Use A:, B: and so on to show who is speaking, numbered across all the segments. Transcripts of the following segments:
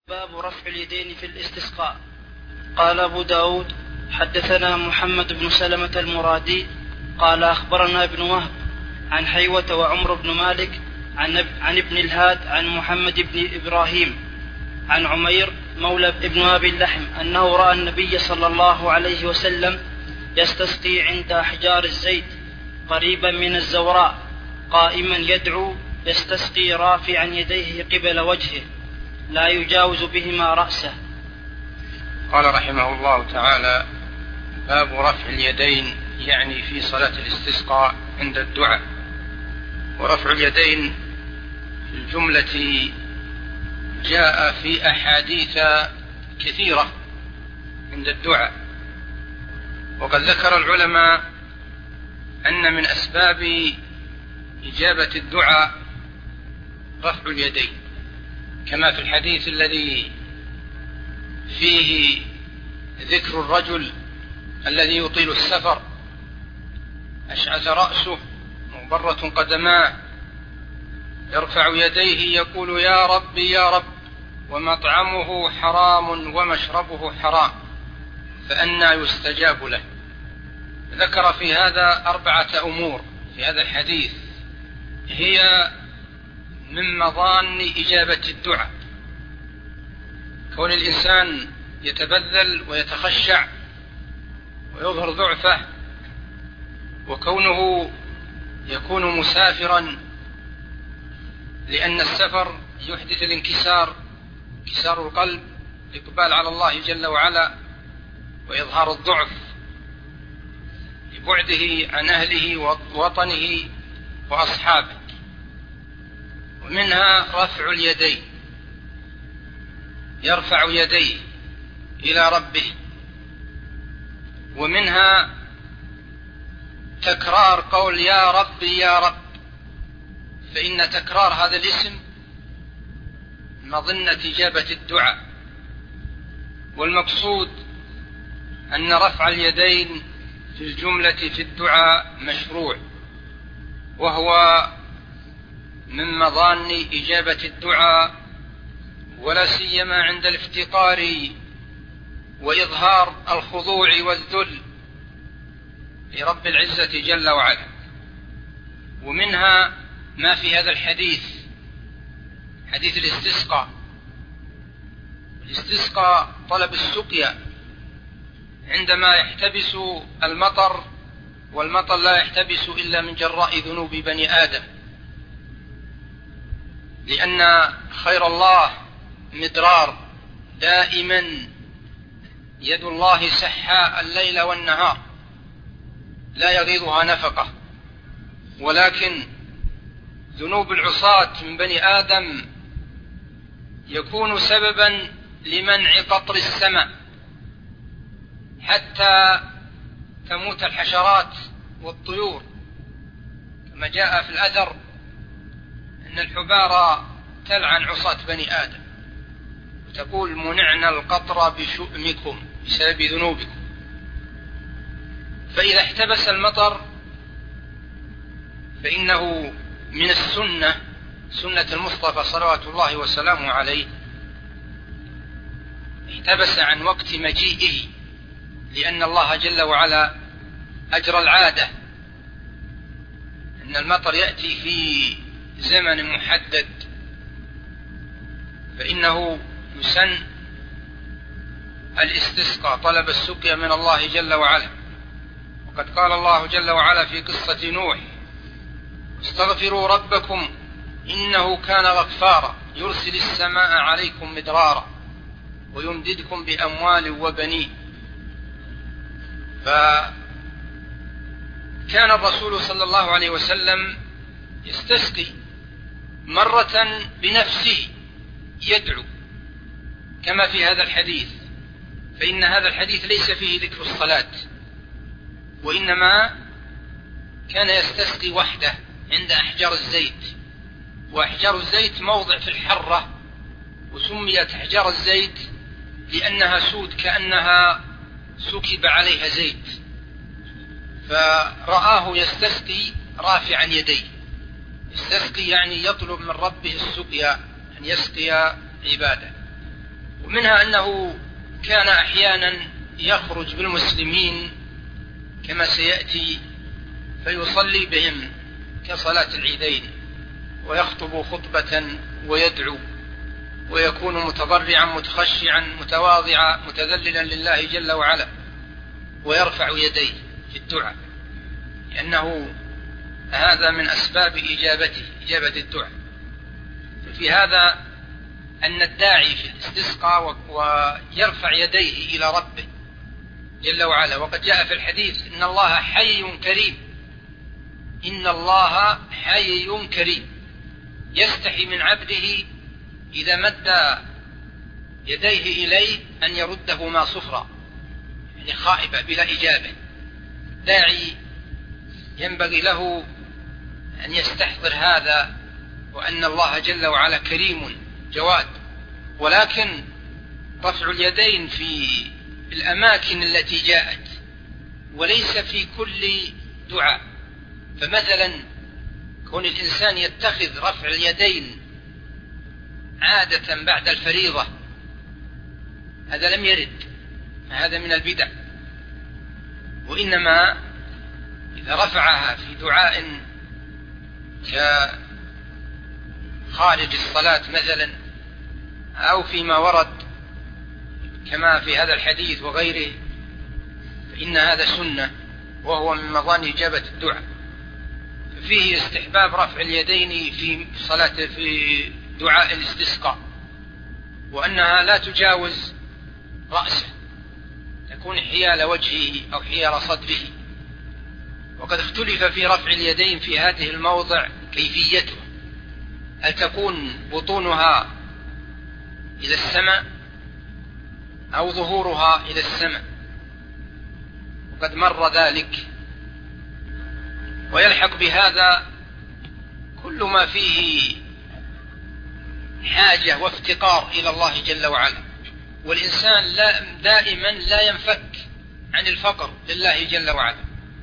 A: باب رفع اليدين في الاستسقاء. قال أبو داود حدثنا محمد بن سلمة المرادي قال أخبرنا ابن وهب عن حيوة وعمر بن مالك عن ابن الهاد عن محمد بن إبراهيم عن عمير مولى ابن أبي اللحم أنه رأى النبي صلى الله عليه وسلم يستسقي عند أحجار الزيت قريبا من الزوراء قائما يدعو يستسقي رافعا يديه قبل وجهه لا يجاوز بهما رأسه.
B: قال رحمه الله تعالى: باب رفع اليدين، يعني في صلاة الاستسقاء عند الدعاء. ورفع اليدين في الجملة جاء في أحاديث كثيرة عند الدعاء، وقد ذكر العلماء أن من أسباب إجابة الدعاء رفع اليدين، كما في الحديث الذي فيه ذكر الرجل الذي يطيل السفر أشعث رأسه مغبرة قدماه يرفع يديه يقول: يا رب يا رب، ومطعمه حرام ومشربه حرام، فأنى يستجاب له. ذكر في هذا 4 أمور في هذا الحديث هي من مظان إجابة الدعاء: كون الإنسان يتبذل ويتخشع ويظهر ضعفه، وكونه يكون مسافرا، لأن السفر يحدث الانكسار، انكسار القلب، الإقبال على الله جل وعلا، وإظهار الضعف لبعده عن أهله ووطنه وأصحابه. ومنها رفع اليدين، يرفع يديه إلى ربه. ومنها تكرار قول يا رب يا رب، فإن تكرار هذا الاسم مظنة إجابة الدعاء. والمقصود أن رفع اليدين في الجملة في الدعاء مشروع، وهو من مظان إجابة الدعاء، ولا سيما عند الافتقار وإظهار الخضوع والذل لرب العزة جل وعلا. ومنها ما في هذا الحديث، حديث الاستسقاء. الاستسقاء طلب السقيا عندما يحتبس المطر، والمطر لا يحتبس إلا من جراء ذنوب بني آدم، لأن خير الله مدرار دائما، يد الله سحاء الليل والنهار لا يغيضها نفقة. ولكن ذنوب العصاة من بني آدم يكون سببا لمنع قطر السماء حتى تموت الحشرات والطيور، كما جاء في الأثر أن الحبارى تلعن عصاة بني آدم وتقول: منعنا القطر بشؤمكم، بسبب ذنوبكم. فإذا احتبس المطر فإنه من السنة، سنة المصطفى صلوات الله وسلامه عليه، احتبس عن وقت مجيئه، لأن الله جل وعلا أجرى العادة أن المطر يأتي في زمن محدد، فإنه يسن الاستسقاء، طلب السقيا من الله جل وعلا. وقد قال الله جل وعلا في قصة نوح: استغفروا ربكم إنه كان غفارا يرسل السماء عليكم مدرارا ويمددكم بأموال وبنين. فكان الرسول صلى الله عليه وسلم يستسقي مرة بنفسه يدعو كما في هذا الحديث، فإن هذا الحديث ليس فيه ذكر الصلاة، وإنما كان يستسقي وحده عند أحجار الزيت. وأحجار الزيت موضع في الحرة، وسميت أحجار الزيت لأنها سود كأنها سكب عليها زيت. فرآه يستسقي رافعا يديه، يستسقي يعني يطلب من ربه السقيا، أن يسقي عباده. ومنها أنه كان أحيانا يخرج بالمسلمين كما سيأتي فيصلي بهم كصلاة العيدين، ويخطب خطبة ويدعو، ويكون متضرعا متخشعا متواضعا متذللا لله جل وعلا، ويرفع يديه في الدعاء، لأنه هذا من أسباب إجابة الدعاء. في هذا أن الداعي في الاستسقاء ويرفع يديه إلى ربه جل وعلا. وقد جاء في الحديث إن الله حي كريم، إن الله حي كريم يستحي من عبده إذا مد يديه إليه أن يردهما صفرا، يعني خائبة بلا إجابة. داعي ينبغي له أن يستحضر هذا، وأن الله جل وعلا كريم جواد. ولكن رفع اليدين في الأماكن التي جاءت، وليس في كل دعاء. فمثلا كون الإنسان يتخذ رفع اليدين عادة بعد الفريضة هذا لم يرد، هذا من البدع. وإنما إذا رفعها في دعاء كخارج الصلاة مثلا، أو فيما ورد كما في هذا الحديث وغيره، فإن هذا سنة وهو من مظان إجابة الدعاء. فيه استحباب رفع اليدين في دعاء الاستسقاء، وأنها لا تجاوز رأسه، تكون حيال وجهه أو حيال صدره. وقد اختلف في رفع اليدين في هذه الموضع كيفيته، هل تكون بطونها إلى السماء أو ظهورها إلى السماء، وقد مر ذلك. ويلحق بهذا كل ما فيه حاجة وافتقار إلى الله جل وعلا، والإنسان دائما لا ينفك عن الفقر لله جل وعلا،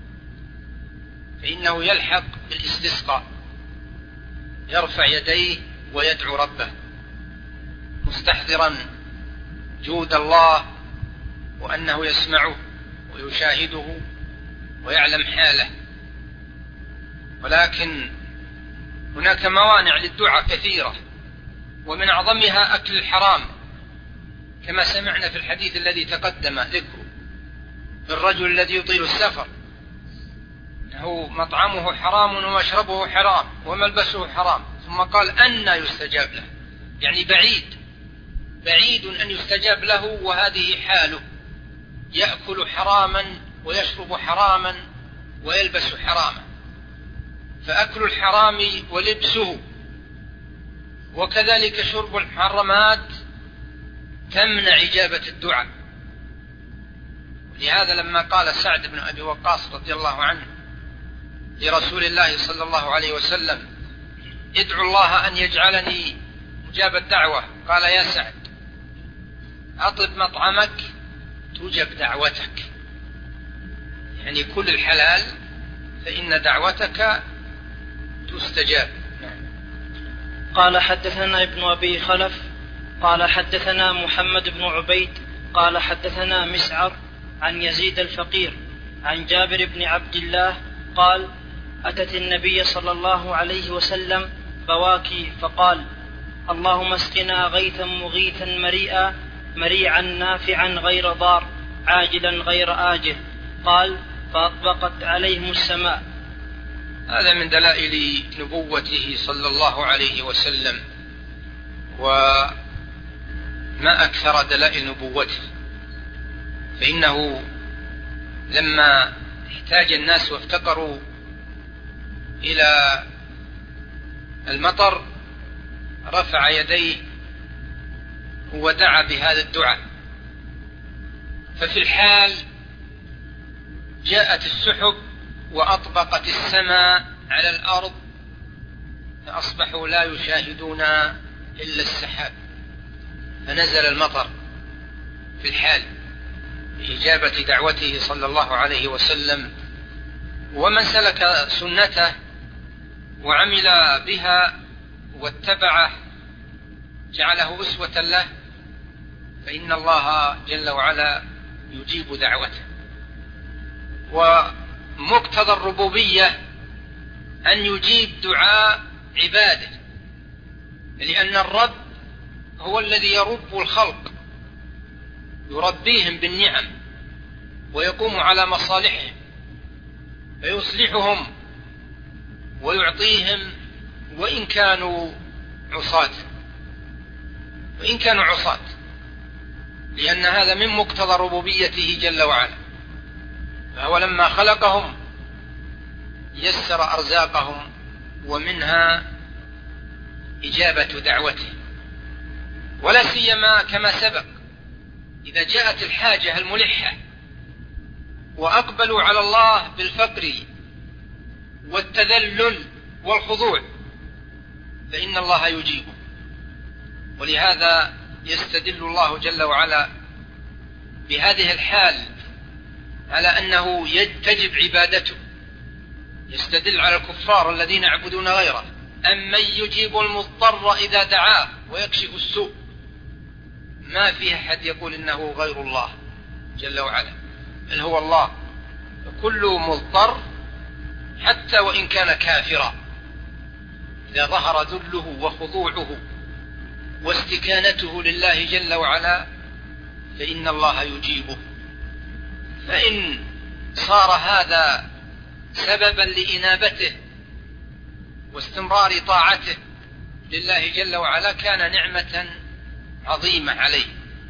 B: فإنه يلحق بالاستسقاء، يرفع يديه ويدعو ربه مستحضرا جود الله، وأنه يسمعه ويشاهده ويعلم حاله. ولكن هناك موانع للدعاء كثيرة، ومن أعظمها أكل الحرام، كما سمعنا في الحديث الذي تقدم ذكره الرجل الذي يطيل السفر، إنه مطعمه حرام ومشربه حرام وملبسه حرام، ثم قال أنى يستجاب له، يعني بعيد أن يستجاب له، وهذه حاله، يأكل حراما ويشرب حراما ويلبس حراما. فأكل الحرام ولبسه وكذلك شرب المحرمات تمنع إجابة الدعاء. لهذا لما قال سعد بن أبي وقاص رضي الله عنه لرسول الله صلى الله عليه وسلم: ادعو الله أن يجعلني مجاب الدعوة، قال: يا سعد، أطلب مطعمك تجب دعوتك، يعني كل الحلال فإن دعوتك تستجاب.
A: قال: حدثنا ابن أبي خلف قال حدثنا محمد بن عبيد قال حدثنا مسعر عن يزيد الفقير عن جابر بن عبد الله قال: أتت النبي صلى الله عليه وسلم بواكي فقال: اللهم اسقنا غيثا مغيثا مريعا نافعا غير ضار عاجلا غير آجل. قال: فأطبقت عليهم السماء.
B: هذا من دلائل نبوته صلى الله عليه وسلم، وما أكثر دلائل نبوته، فإنه لما احتاج الناس وافتقروا إلى المطر رفع يديه ودعا بهذا الدعاء. ففي الحال جاءت السحب وأطبقت السماء على الأرض، فأصبحوا لا يشاهدون إلا السحاب، فنزل المطر في الحال بإجابة دعوته صلى الله عليه وسلم. ومن سلك سنته وعمل بها واتبعه جعله أسوة له، فإن الله جل وعلا يجيب دعوته. ومقتضى الربوبية أن يجيب دعاء عباده، لأن الرب هو الذي يرب الخلق، يربيهم بالنعم ويقوم على مصالحهم فيصلحهم ويعطيهم وإن كانوا عصاة، لأن هذا من مقتضى ربوبيته جل وعلا. فهو لما خلقهم يسر أرزاقهم، ومنها إجابة دعوته. ولا سيما كما سبق إذا جاءت الحاجة الملحة وأقبلوا على الله بالفقر والتذلل والخضوع فإن الله يجيبه. ولهذا يستدل الله جل وعلا بهذه الحال على أنه تجب عبادته. يستدل على الكفار الذين يعبدون غيره: أمن يجيب المضطر إذا دعاه ويكشف السوء. ما فيه أحد يقول إنه غير الله جل وعلا، بل هو الله. كل مضطر حتى وإن كان كافرا إذا ظهر ذله وخضوعه واستكانته لله جل وعلا فإن الله يجيبه. فإن صار هذا سببا لإنابته واستمرار طاعته لله جل وعلا كان نعمة عظيمة عليه.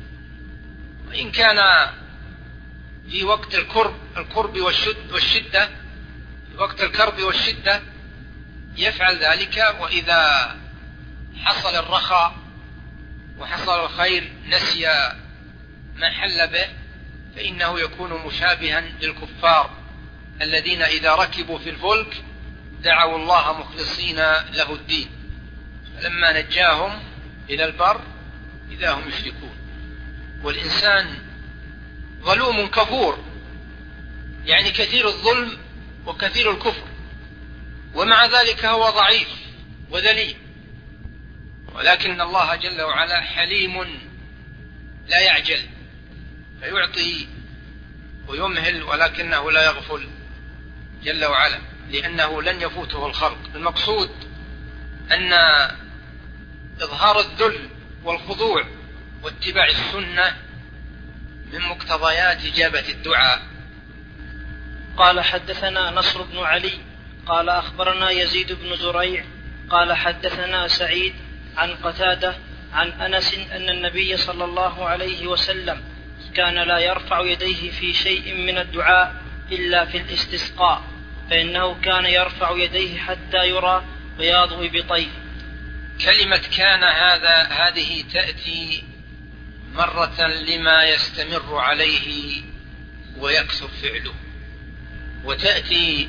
B: وإن كان في وقت الكرب والشدة، في وقت الكرب والشدة يفعل ذلك، وإذا حصل الرخاء وحصل الخير نسي ما حل به، فإنه يكون مشابها للكفار الذين إذا ركبوا في الفلك دعوا الله مخلصين له الدين، فلما نجاهم إلى البر إذا هم يشركون. والإنسان ظلوم كفور، يعني كثير الظلم وكثير الكفر، ومع ذلك هو ضعيف وذليل. ولكن الله جل وعلا حليم لا يعجل، فيعطي ويمهل، ولكنه لا يغفل جل وعلا، لأنه لن يفوته الخلق. المقصود أن إظهار الذل والخضوع واتباع السنة من مقتضيات إجابة الدعاء.
A: قال حدثنا نصر بن علي قال أخبرنا يزيد بن زريع قال حدثنا سعيد عن قتادة عن أنس أن النبي صلى الله عليه وسلم كان لا يرفع يديه في شيء من الدعاء إلا في الاستسقاء، فإنه كان يرفع يديه حتى يرى بياض إبطيه.
B: كلمة كان هذه تأتي مرة لما يستمر عليه ويكثر فعله، وتأتي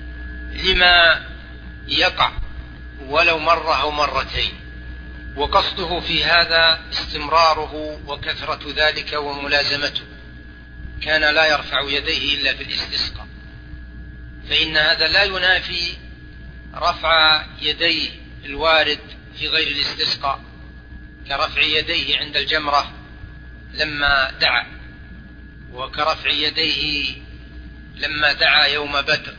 B: لما يقع ولو مرة أو مرتين، وقصده في هذا استمراره وكثرة ذلك وملازمته. كان لا يرفع يديه إلا في الاستسقاء، فإن هذا لا ينافي رفع يديه الوارد في غير الاستسقاء، كرفع يديه عند الجمرة لما دعا، وكرفع يديه لما دعا يوم بدر،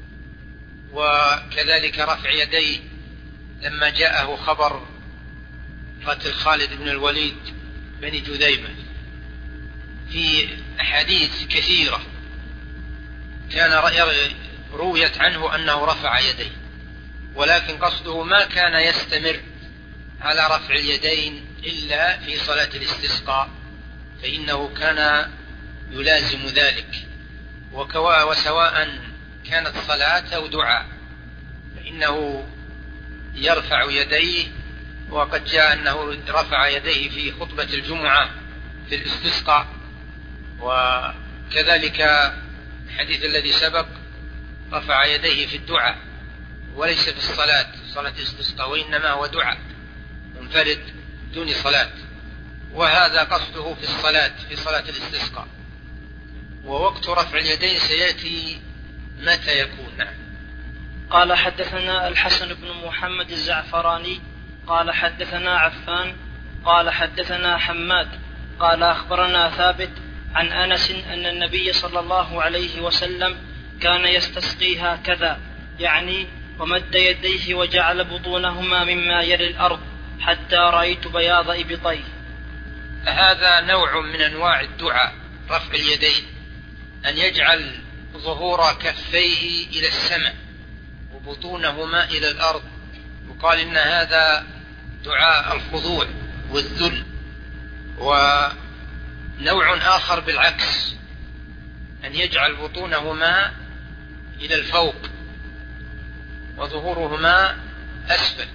B: وكذلك رفع يديه لما جاءه خبر قتل خالد بن الوليد بن جذيمة. في أحاديث كثيرة كان رويت عنه أنه رفع يديه، ولكن قصده ما كان يستمر على رفع اليدين إلا في صلاة الاستسقاء، فإنه كان يلازم ذلك. وسواء كانت صلاة أو دعاء فإنه يرفع يديه. وقد جاء أنه رفع يديه في خطبة الجمعة في الاستسقاء، وكذلك الحديث الذي سبق رفع يديه في الدعاء وليس في الصلاة، صلاة الاستسقاء، وإنما هو دعاء منفرد دون صلاة. وهذا قصده في الصلاة، في صلاة الاستسقاء. ووقت رفع اليدين سيأتي متى يكون. نعم.
A: قال حدثنا الحسن بن محمد الزعفراني قال حدثنا عفان قال حدثنا حماد قال أخبرنا ثابت عن أنس أن النبي صلى الله عليه وسلم كان يستسقي هكذا، يعني ومد يديه وجعل بطونهما مما يلي الأرض حتى رأيت بياض إبطيه.
B: هذا نوع من أنواع الدعاء، رفع اليدين، أن يجعل ظهور كفيه إلى السماء وبطونهما إلى الأرض، وقال إن هذا دعاء الخضوع والذل. ونوع آخر بالعكس، أن يجعل بطونهما إلى الفوق وظهورهما أسفل،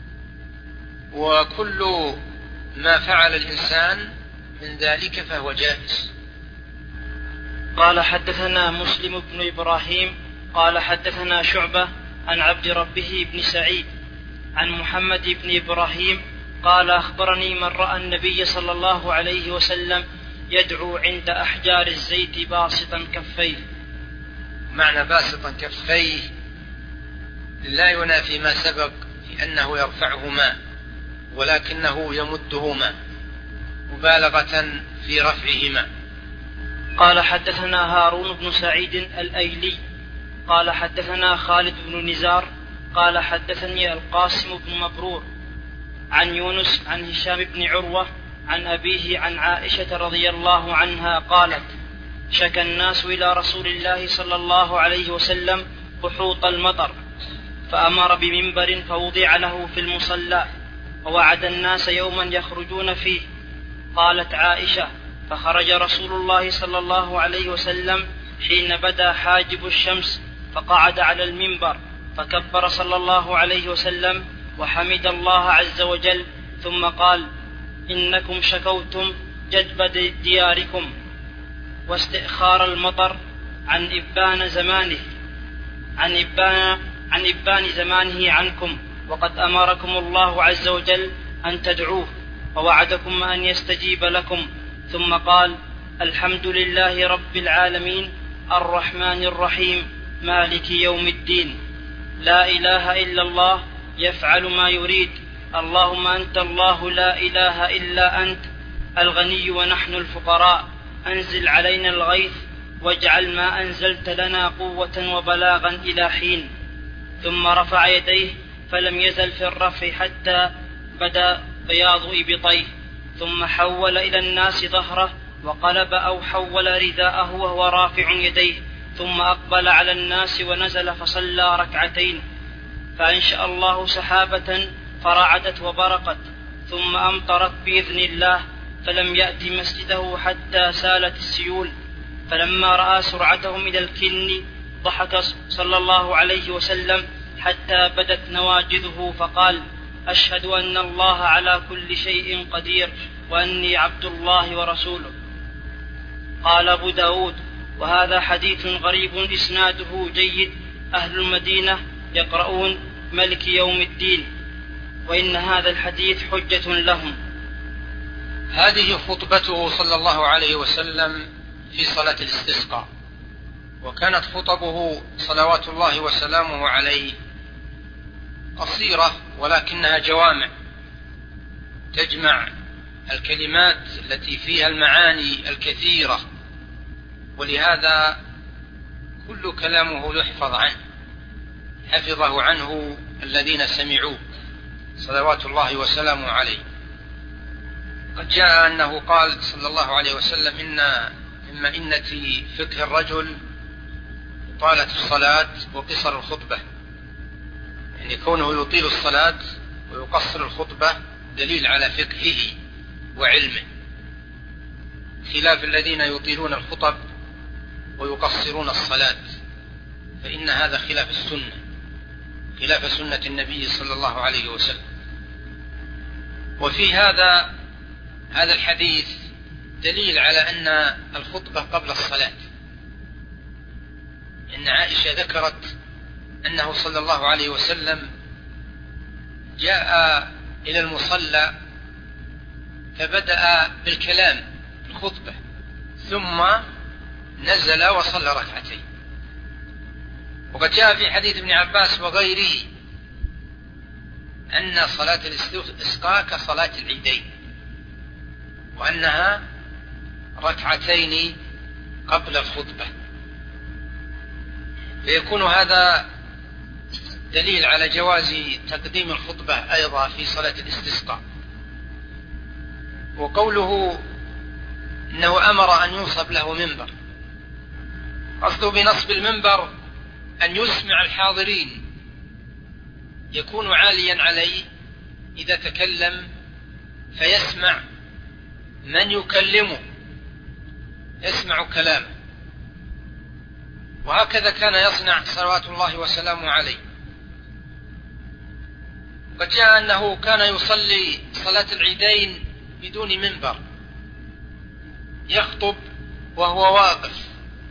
B: وكل ما فعل الإنسان من ذلك فهو جائز.
A: قال حدثنا مسلم بن إبراهيم قال حدثنا شعبة عن عبد ربه بن سعيد عن محمد بن إبراهيم قال أخبرني من رأى النبي صلى الله عليه وسلم يدعو عند أحجار الزيت باسطا كفيه.
B: معنى باسطا كفيه لا ينافي ما سبق في أنه يرفعهما، ولكنه يمدهما مبالغة في رفعهما.
A: قال حدثنا هارون بن سعيد الأيلي قال حدثنا خالد بن نزار قال حدثني القاسم بن مبرور عن يونس عن هشام بن عروة عن أبيه عن عائشة رضي الله عنها قالت: شكى الناس إلى رسول الله صلى الله عليه وسلم قحوط المطر، فأمر بمنبر فوضع له في المصلى، ووعد الناس يوما يخرجون فيه. قالت عائشة: فخرج رسول الله صلى الله عليه وسلم حين بدا حاجب الشمس، فقعد على المنبر، فكبر صلى الله عليه وسلم وحمد الله عز وجل، ثم قال: إنكم شكوتم جدب دياركم واستئخار المطر عن إبان زمانه عنكم، وقد أمركم الله عز وجل أن تدعوه، ووعدكم أن يستجيب لكم. ثم قال: الحمد لله رب العالمين الرحمن الرحيم مالك يوم الدين، لا إله إلا الله يفعل ما يريد، اللهم أنت الله لا إله إلا أنت الغني ونحن الفقراء، أنزل علينا الغيث واجعل ما أنزلت لنا قوة وبلاغا إلى حين. ثم رفع يديه فلم يزل في الرفع حتى بدا بياض إبطيه، ثم حول إلى الناس ظهره وقلب أو حول رداءه وهو رافع يديه، ثم أقبل على الناس ونزل فصلى ركعتين، فأنشأ الله سحابة فرعدت وبرقت، ثم أمطرت بإذن الله، فلم يأت مسجده حتى سالت السيول. فلما رأى سرعتهم إلى الكن ضحك صلى الله عليه وسلم حتى بدت نواجذه، فقال: أشهد أن الله على كل شيء قدير، وأني عبد الله ورسوله. قال أبو داود: وهذا حديث غريب إسناده جيد، أهل المدينة يقرؤون ملك يوم الدين، وإن هذا الحديث حجة لهم.
B: هذه خطبته صلى الله عليه وسلم في صلاة الاستسقاء، وكانت خطبه صلوات الله وسلامه عليه قصيرة، ولكنها جوامع تجمع الكلمات التي فيها المعاني الكثيرة، ولهذا كل كلامه يحفظ عنه، حفظه عنه الذين سمعوه صلوات الله وسلامه عليه. قد جاء أنه قال صلى الله عليه وسلم: إن من مئنة فقه الرجل طالت الصلاة وقصر الخطبة، يعني كونه يطيل الصلاة ويقصر الخطبة دليل على فقهه وعلمه، خلاف الذين يطيلون الخطب ويقصرون الصلاة، فإن هذا خلاف السنة، خلاف سنة النبي صلى الله عليه وسلم. وفي هذا الحديث دليل على أن الخطبة قبل الصلاة، إن عائشة ذكرت أنه صلى الله عليه وسلم جاء إلى المصلى فبدأ بالكلام الخطبة، ثم نزل وصلى ركعتين. وقد جاء في حديث ابن عباس وغيره أن صلاة الاستسقاء كصلاة العيدين، وأنها ركعتين قبل الخطبة، فيكون هذا دليل على جواز تقديم الخطبة أيضا في صلاة الاستسقاء. وقوله إنه أمر أن ينصب له منبر، قصده بنصب المنبر أن يسمع الحاضرين، يكون عاليا عليه إذا تكلم فيسمع من يكلمه، يسمع كلامه. وهكذا كان يصنع صلوات الله وسلامه عليه. قد جاء أنه كان يصلي صلاة العيدين بدون منبر، يخطب وهو واقف،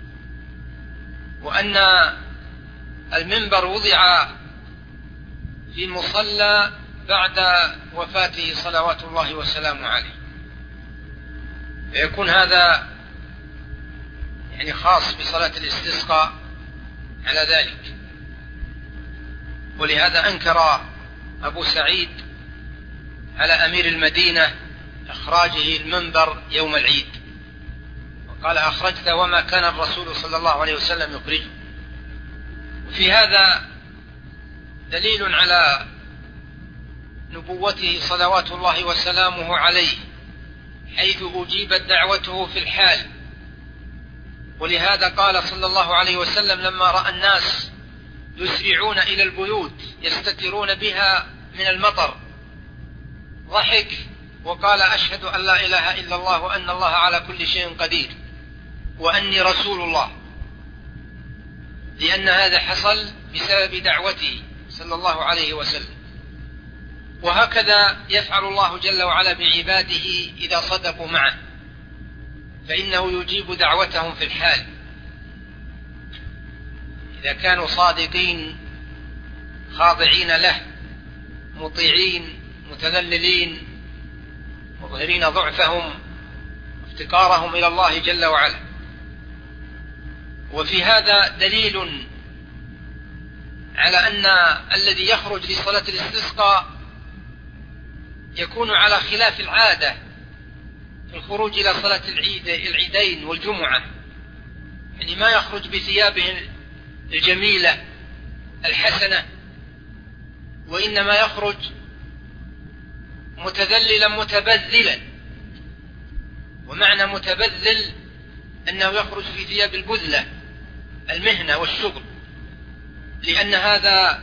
B: وأن المنبر وضع في المصلى بعد وفاته صلوات الله وسلامه عليه، فيكون هذا يعني خاص بصلاة الاستسقاء على ذلك. ولهذا أنكر أبو سعيد على أمير المدينة إخراجه المنبر يوم العيد، وقال أخرجت وما كان الرسول صلى الله عليه وسلم يخرجه. وفي هذا دليل على نبوته صلوات الله وسلامه عليه، حيث أجيبت دعوته في الحال. ولهذا قال صلى الله عليه وسلم لما رأى الناس يسرعون إلى البيوت يستترون بها من المطر، ضحك وقال أشهد أن لا إله إلا الله وأن الله على كل شيء قدير وأني رسول الله، لأن هذا حصل بسبب دعوته صلى الله عليه وسلم. وهكذا يفعل الله جل وعلا بعباده إذا صدقوا معه، فإنه يجيب دعوتهم في الحال. إذا كانوا صادقين خاضعين له مطيعين متذللين مظهرين ضعفهم وافتقارهم إلى الله جل وعلا. وفي هذا دليل على أن الذي يخرج لصلاة الاستسقاء يكون على خلاف العادة في الخروج إلى صلاة العيدين والجمعة، يعني ما يخرج بثيابه الجميلة الحسنة، وإنما يخرج متذللا متبذلا. ومعنى متبذل أنه يخرج في ثياب البذلة المهنة والشغل، لأن هذا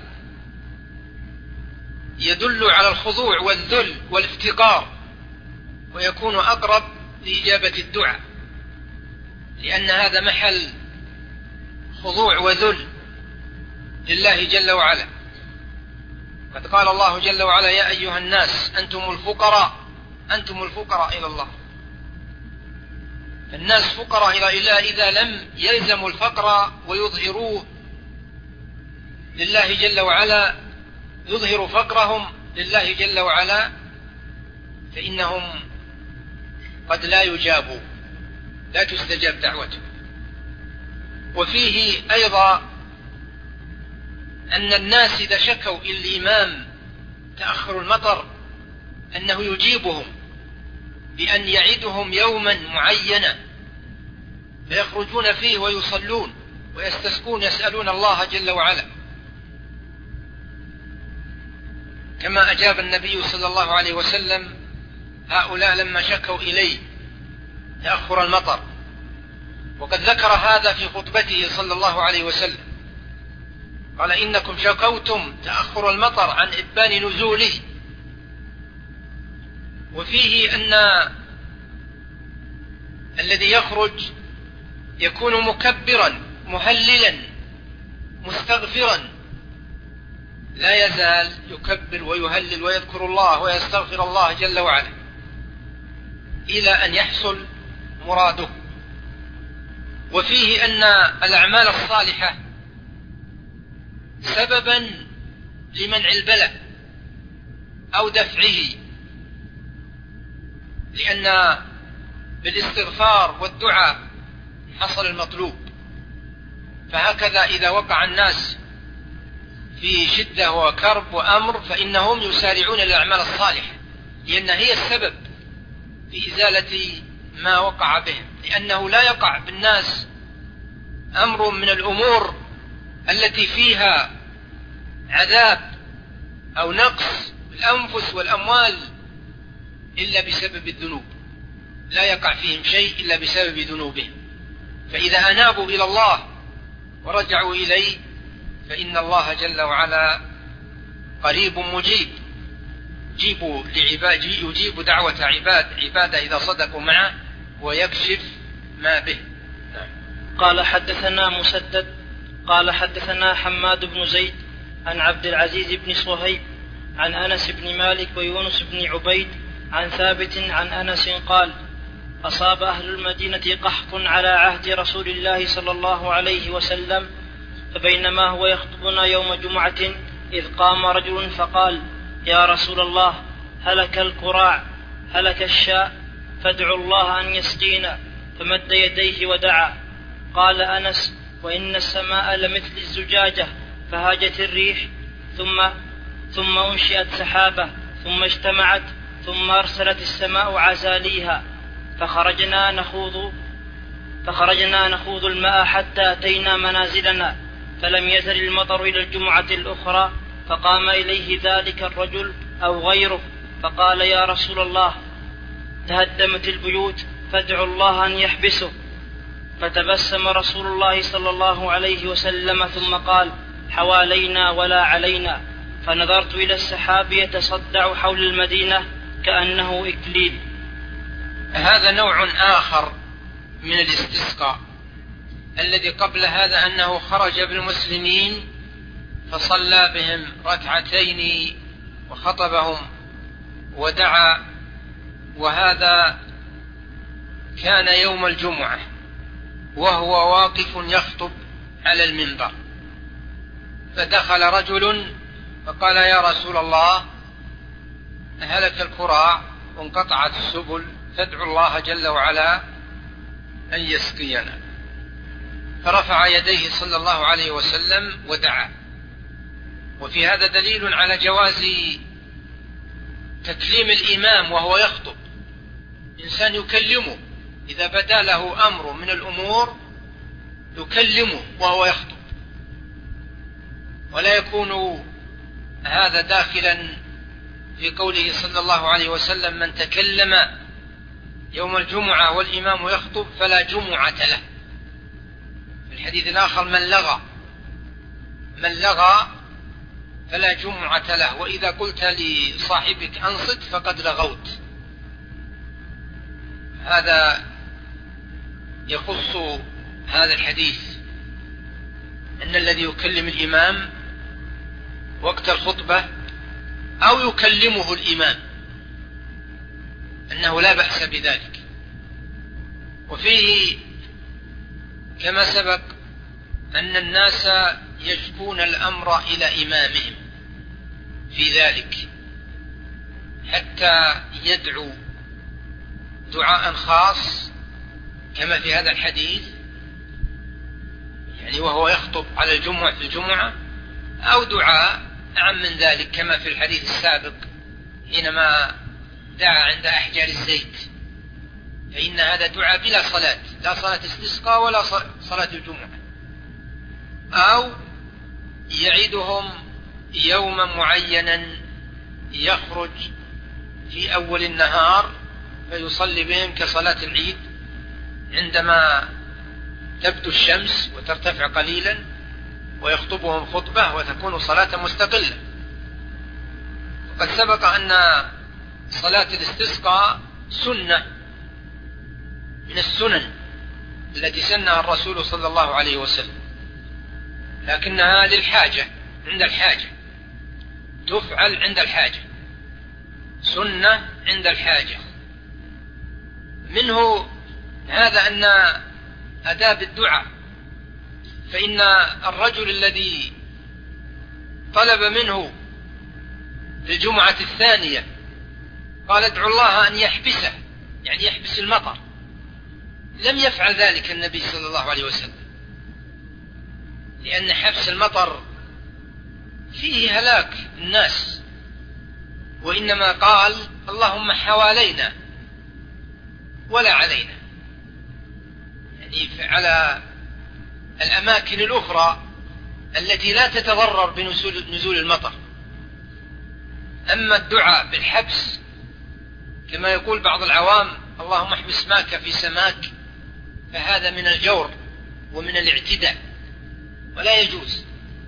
B: يدل على الخضوع والذل والافتقار، ويكون أقرب لإجابة الدعاء، لأن هذا محل خضوع وذل لله جل وعلا. قد قال الله جل وعلا يا أيها الناس أنتم الفقراء إلى الله. الناس فقراء إلى الله إذا لم يلزموا الفقر ويظهروه لله جل وعلا، يظهروا فقرهم لله جل وعلا، فإنهم قد لا يجابوا، لا تستجاب دعوتهم. وفيه أيضا أن الناس إذا شكوا إلى الإمام تأخر المطر أنه يجيبهم بأن يعدهم يوما معينا فيخرجون فيه ويصلون ويستسقون يسألون الله جل وعلا، كما أجاب النبي صلى الله عليه وسلم هؤلاء لما شكوا إليه تأخر المطر. وقد ذكر هذا في خطبته صلى الله عليه وسلم، قال إنكم شكوتم تأخر المطر عن إبان نزوله. وفيه أن الذي يخرج يكون مكبرا مهللا مستغفرا، لا يزال يكبر ويهلل ويذكر الله ويستغفر الله جل وعلا إلى أن يحصل مراده. وفيه أن الأعمال الصالحة سببا لمنع البلاء أو دفعه، لأن بالاستغفار والدعاء حصل المطلوب. فهكذا إذا وقع الناس في شدة وكرب وأمر فإنهم يسارعون للأعمال الصالحة، لأن هي السبب في إزالة ما وقع بهم، لأنه لا يقع بالناس أمر من الأمور التي فيها عذاب أو نقص الأنفس والأموال إلا بسبب الذنوب، لا يقع فيهم شيء إلا بسبب ذنوبهم. فإذا أنابوا إلى الله ورجعوا إليه فإن الله جل وعلا قريب مجيب، يجيب دعوة عباده إذا صدقوا معه ويكشف ما به.
A: قال حدثنا مسدد قال حدثنا حماد بن زيد عن عبد العزيز بن صهيب عن أنس بن مالك ويونس بن عبيد عن ثابت عن أنس قال: أصاب أهل المدينة قحط على عهد رسول الله صلى الله عليه وسلم، فبينما هو يخطبنا يوم جمعة إذ قام رجل فقال: يا رسول الله، هلك الكراع، هلك الشاء، فادعوا الله أن يسقينا. فمد يديه ودعا. قال أنس: وإن السماء لمثل الزجاجة، فهاجت الريح ثم أنشئت سحابة، ثم اجتمعت، ثم أرسلت السماء عزاليها، فخرجنا نخوض الماء حتى أتينا منازلنا، فلم يزل المطر إلى الجمعة الأخرى، فقام إليه ذلك الرجل أو غيره فقال: يا رسول الله، تهدمت البيوت، فادعوا الله أن يحبسه. فتبسم رسول الله صلى الله عليه وسلم ثم قال: حوالينا ولا علينا. فنظرت إلى السحاب يتصدع حول المدينة كأنه إكليل.
B: هذا نوع آخر من الاستسقاء. الذي قبل هذا أنه خرج بالمسلمين فصلى بهم ركعتين وخطبهم ودعا، وهذا كان يوم الجمعة وهو واقف يخطب على المنبر، فدخل رجل فقال: يا رسول الله، هلك الكراع وانقطعت السبل، فادعوا الله جل وعلا أن يسقينا. فرفع يديه صلى الله عليه وسلم ودعا. وفي هذا دليل على جواز تكليم الإمام وهو يخطب. إنسان يكلمه إذا بدا له أمر من الأمور يكلمه وهو يخطب، ولا يكون هذا داخلا في قوله صلى الله عليه وسلم: من تكلم يوم الجمعة والإمام يخطب فلا جمعة له. في الحديث الآخر: من لغى فلا جمعة له، وإذا قلت لصاحبك أنصت فقد لغوت. هذا يخص هذا الحديث أن الذي يكلم الإمام وقت الخطبة أو يكلمه الإمام أنه لا بأس بذلك. وفيه كما سبق أن الناس يشكون الأمر إلى إمامهم في ذلك حتى يدعو دعاء خاص كما في هذا الحديث، يعني وهو يخطب على الجمعة، أو دعاء أعم من ذلك كما في الحديث السابق حينما دعا عند أحجار الزيت، فإن هذا دعاء بلا صلاة، لا صلاة استسقاء ولا صلاة الجمعة. أو يعيدهم يوما معينا يخرج في أول النهار فيصلي بهم كصلاة العيد عندما تبدو الشمس وترتفع قليلا، ويخطبهم خطبة وتكون صلاة مستقلة. وقد سبق أن صلاة الاستسقاء سنة من السنن التي سنها الرسول صلى الله عليه وسلم، لكنها للحاجة، عند الحاجة تفعل، عند الحاجة سنة عند الحاجة. منه هذا أن آداب الدعاء، فإن الرجل الذي طلب منه في الجمعة الثانية قال: ادعو الله أن يحبسه، يعني يحبس المطر، لم يفعل ذلك النبي صلى الله عليه وسلم، لأن حبس المطر فيه هلاك الناس، وإنما قال: اللهم حوالينا ولا علينا، يعني على الأماكن الأخرى التي لا تتضرر بنزول المطر. أما الدعاء بالحبس كما يقول بعض العوام اللهم احبس ماك في سماك، فهذا من الجور ومن الاعتداء ولا يجوز،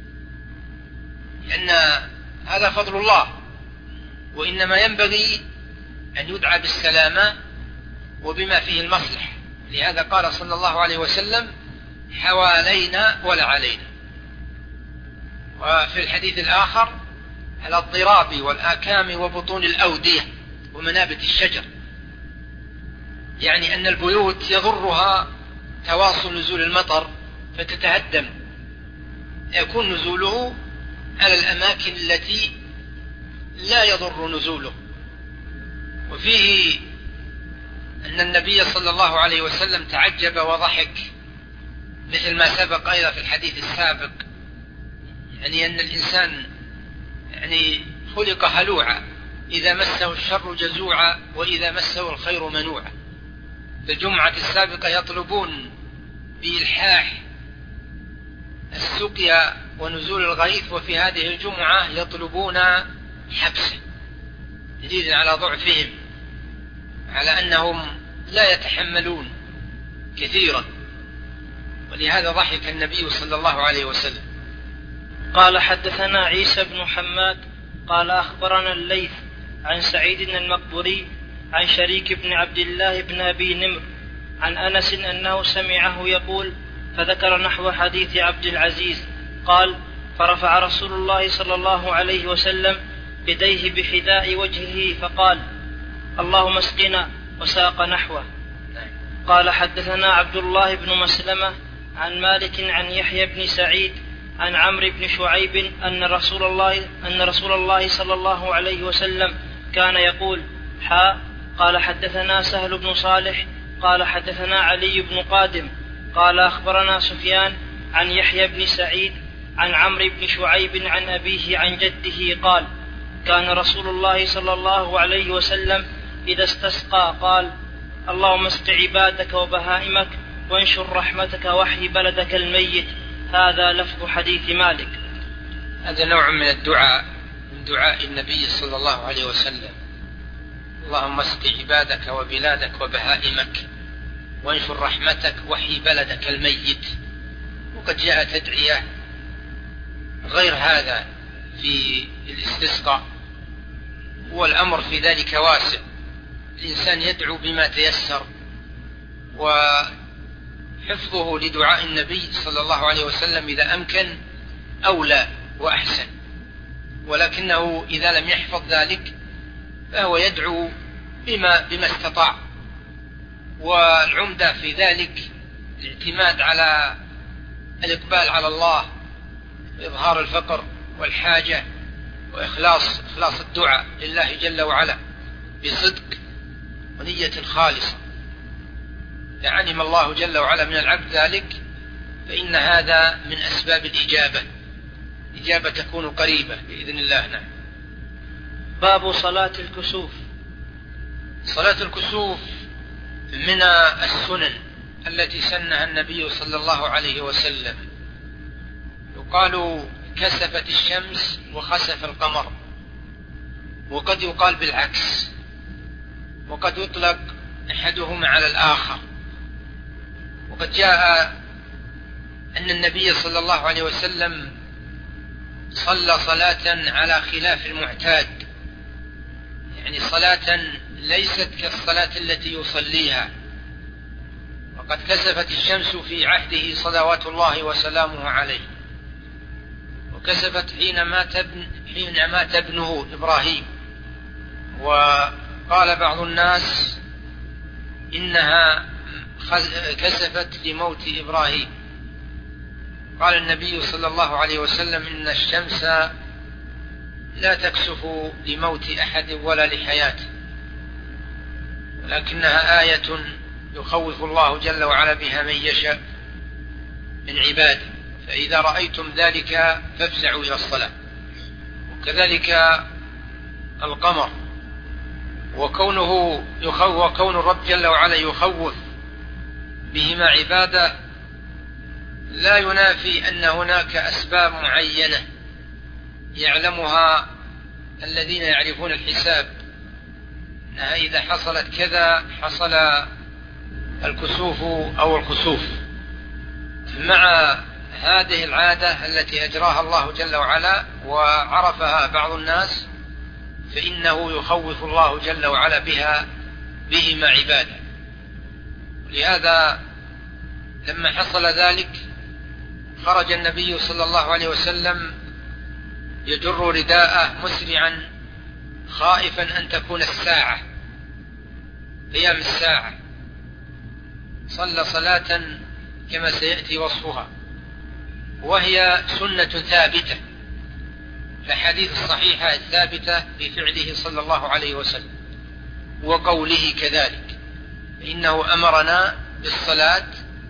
B: لأن هذا فضل الله، وإنما ينبغي أن يدعى بالسلامة وبما فيه المصلح. لهذا قال صلى الله عليه وسلم حوالينا ولا علينا. وفي الحديث الآخر على الضراب والآكام وبطون الأودية ومنابت الشجر، يعني أن البيوت يضرها تواصل نزول المطر فتتهدم، يكون نزوله على الأماكن التي لا يضر نزوله. وفيه أن النبي صلى الله عليه وسلم تعجب وضحك مثل ما سبق أيضا في الحديث السابق، يعني أن الإنسان يعني خلق هلوعا، إذا مسه الشر جزوعا وإذا مسه الخير منوعا. في الجمعة السابقة يطلبون بإلحاح السقيا ونزول الغيث، وفي هذه الجمعة يطلبون حبسه، دليل على ضعفهم، على أنهم لا يتحملون كثيرا. ولهذا ضحك النبي صلى الله عليه وسلم.
A: قال حدثنا عيسى بن حماد قال أخبرنا الليث عن سعيد المقبوري عن شريك بن عبد الله بن أبي نمر عن أنس أنه سمعه يقول فذكر نحو حديث عبد العزيز قال فرفع رسول الله صلى الله عليه وسلم يديه بحذاء وجهه فقال اللهم اسقنا، وساق نحوه. قال حدثنا عبد الله بن مسلمة عن مالك عن يحيى بن سعيد عن عمرو بن شعيب أن رسول الله صلى الله عليه وسلم كان يقول قال حدثنا سهل بن صالح قال حدثنا علي بن قادم قال أخبرنا سفيان عن يحيى بن سعيد عن عمرو بن شعيب عن أبيه عن جده قال كان رسول الله صلى الله عليه وسلم إذا استسقى قال اللهم اسق عبادك وبهائمك وانشر رحمتك واحيي بلدك الميت. هذا لفظ حديث مالك.
B: هذا نوع من الدعاء، من دعاء النبي صلى الله عليه وسلم، اللهم اسق عبادك وبلادك وبهائمك وانشر رحمتك واحيي بلدك الميت. وقد جاءت أدعية غير هذا في الاستسقاء، والأمر في ذلك واسع، الإنسان يدعو بما تيسر، وحفظه لدعاء النبي صلى الله عليه وسلم إذا أمكن أولى وأحسن، ولكنه إذا لم يحفظ ذلك فهو يدعو بما استطاع. والعمدة في ذلك الاعتماد على الإقبال على الله، إظهار الفقر والحاجة، وإخلاص الدعاء لله جل وعلا بصدق ونية خالصة. إذا علم الله جل وعلا من العبد ذلك فإن هذا من أسباب الإجابة تكون قريبة بإذن الله. نعم.
A: باب صلاة الكسوف.
B: صلاة الكسوف من السنن التي سنها النبي صلى الله عليه وسلم. يقال كسفت الشمس وخسف القمر، وقد يقال بالعكس، وقد يطلق أحدهما على الآخر. وقد جاء أن النبي صلى الله عليه وسلم صلى صلاة على خلاف المعتاد، يعني صلاة ليست كالصلاة التي يصليها. وقد كسفت الشمس في عهده صلوات الله وسلامه عليه، وكسفت حين مات ابنه إبراهيم. وقال بعض الناس إنها كسفت لموت إبراهيم. قال النبي صلى الله عليه وسلم إن الشمس لا تكسف لموت أحد ولا لحياته، ولكنها آية يخوف الله جل وعلا بها من يشاء من عباده، فإذا رأيتم ذلك فافزعوا إلى الصلاة. وكذلك القمر، وكون الرب جل وعلا يخوف بهما عباده لا ينافي أن هناك أسباب معينة يعلمها الذين يعرفون الحساب، أنها إذا حصلت كذا حصل الكسوف أو الخسوف. مع هذه العادة التي أجراها الله جل وعلا وعرفها بعض الناس، فإنه يخوف الله جل وعلا بهما عباده. لهذا لما حصل ذلك خرج النبي صلى الله عليه وسلم يجر رداءه مسرعا خائفا أن تكون الساعة قيام الساعة. صلى صلاة كما سيأتي وصفها، وهي سنة ثابتة، الأحاديث الصحيحة الثابتة بفعله صلى الله عليه وسلم وقوله كذلك، إنه أمرنا بالصلاة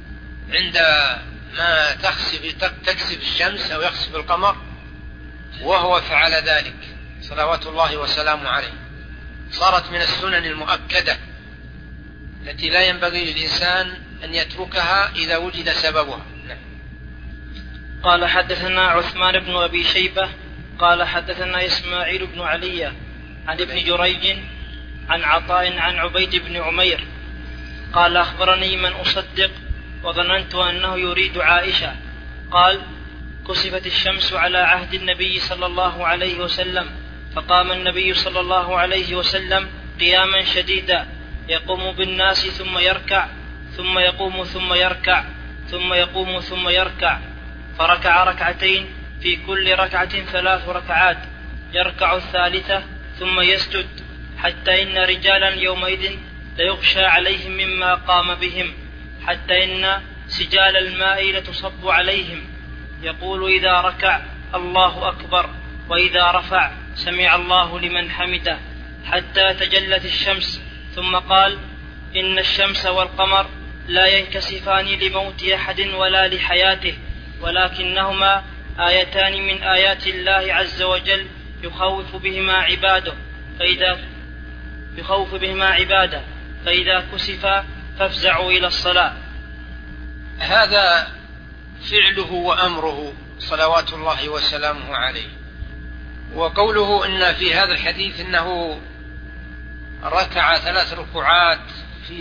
B: عندما تكسف الشمس أو يخسف القمر، وهو فعل ذلك صلوات الله وسلامه عليه. صارت من السنن المؤكدة التي لا ينبغي للإنسان أن يتركها إذا وجد سببها.
A: قال حدثنا عثمان بن أبي شيبة قال حدثنا إسماعيل بن علي عن ابن جريج عن عطاء عن عبيد بن عمير قال أخبرني من أصدق وظننت أنه يريد عائشة قال كسفت الشمس على عهد النبي صلى الله عليه وسلم، فقام النبي صلى الله عليه وسلم قياما شديدا يقوم بالناس ثم يركع ثم يقوم ثم يركع ثم يقوم ثم يركع، فركع ركعتين في كل ركعة 3 ركعات، يركع الثالثة ثم يسجد، حتى إن رجالا يومئذ ليغشى عليهم مما قام بهم، حتى إن سجال الماء لتصب عليهم، يقول إذا ركع الله أكبر، وإذا رفع سمع الله لمن حمده، حتى تجلت الشمس، ثم قال إن الشمس والقمر لا ينكسفان لموت أحد ولا لحياته، ولكنهما آيتان من آيات الله عز وجل يخوف بهما عباده، فإذا كسفا فافزعوا إلى الصلاة.
B: هذا فعله وأمره صلوات الله وسلامه عليه. وقوله إن في هذا الحديث إنه ركع 3 ركوعات في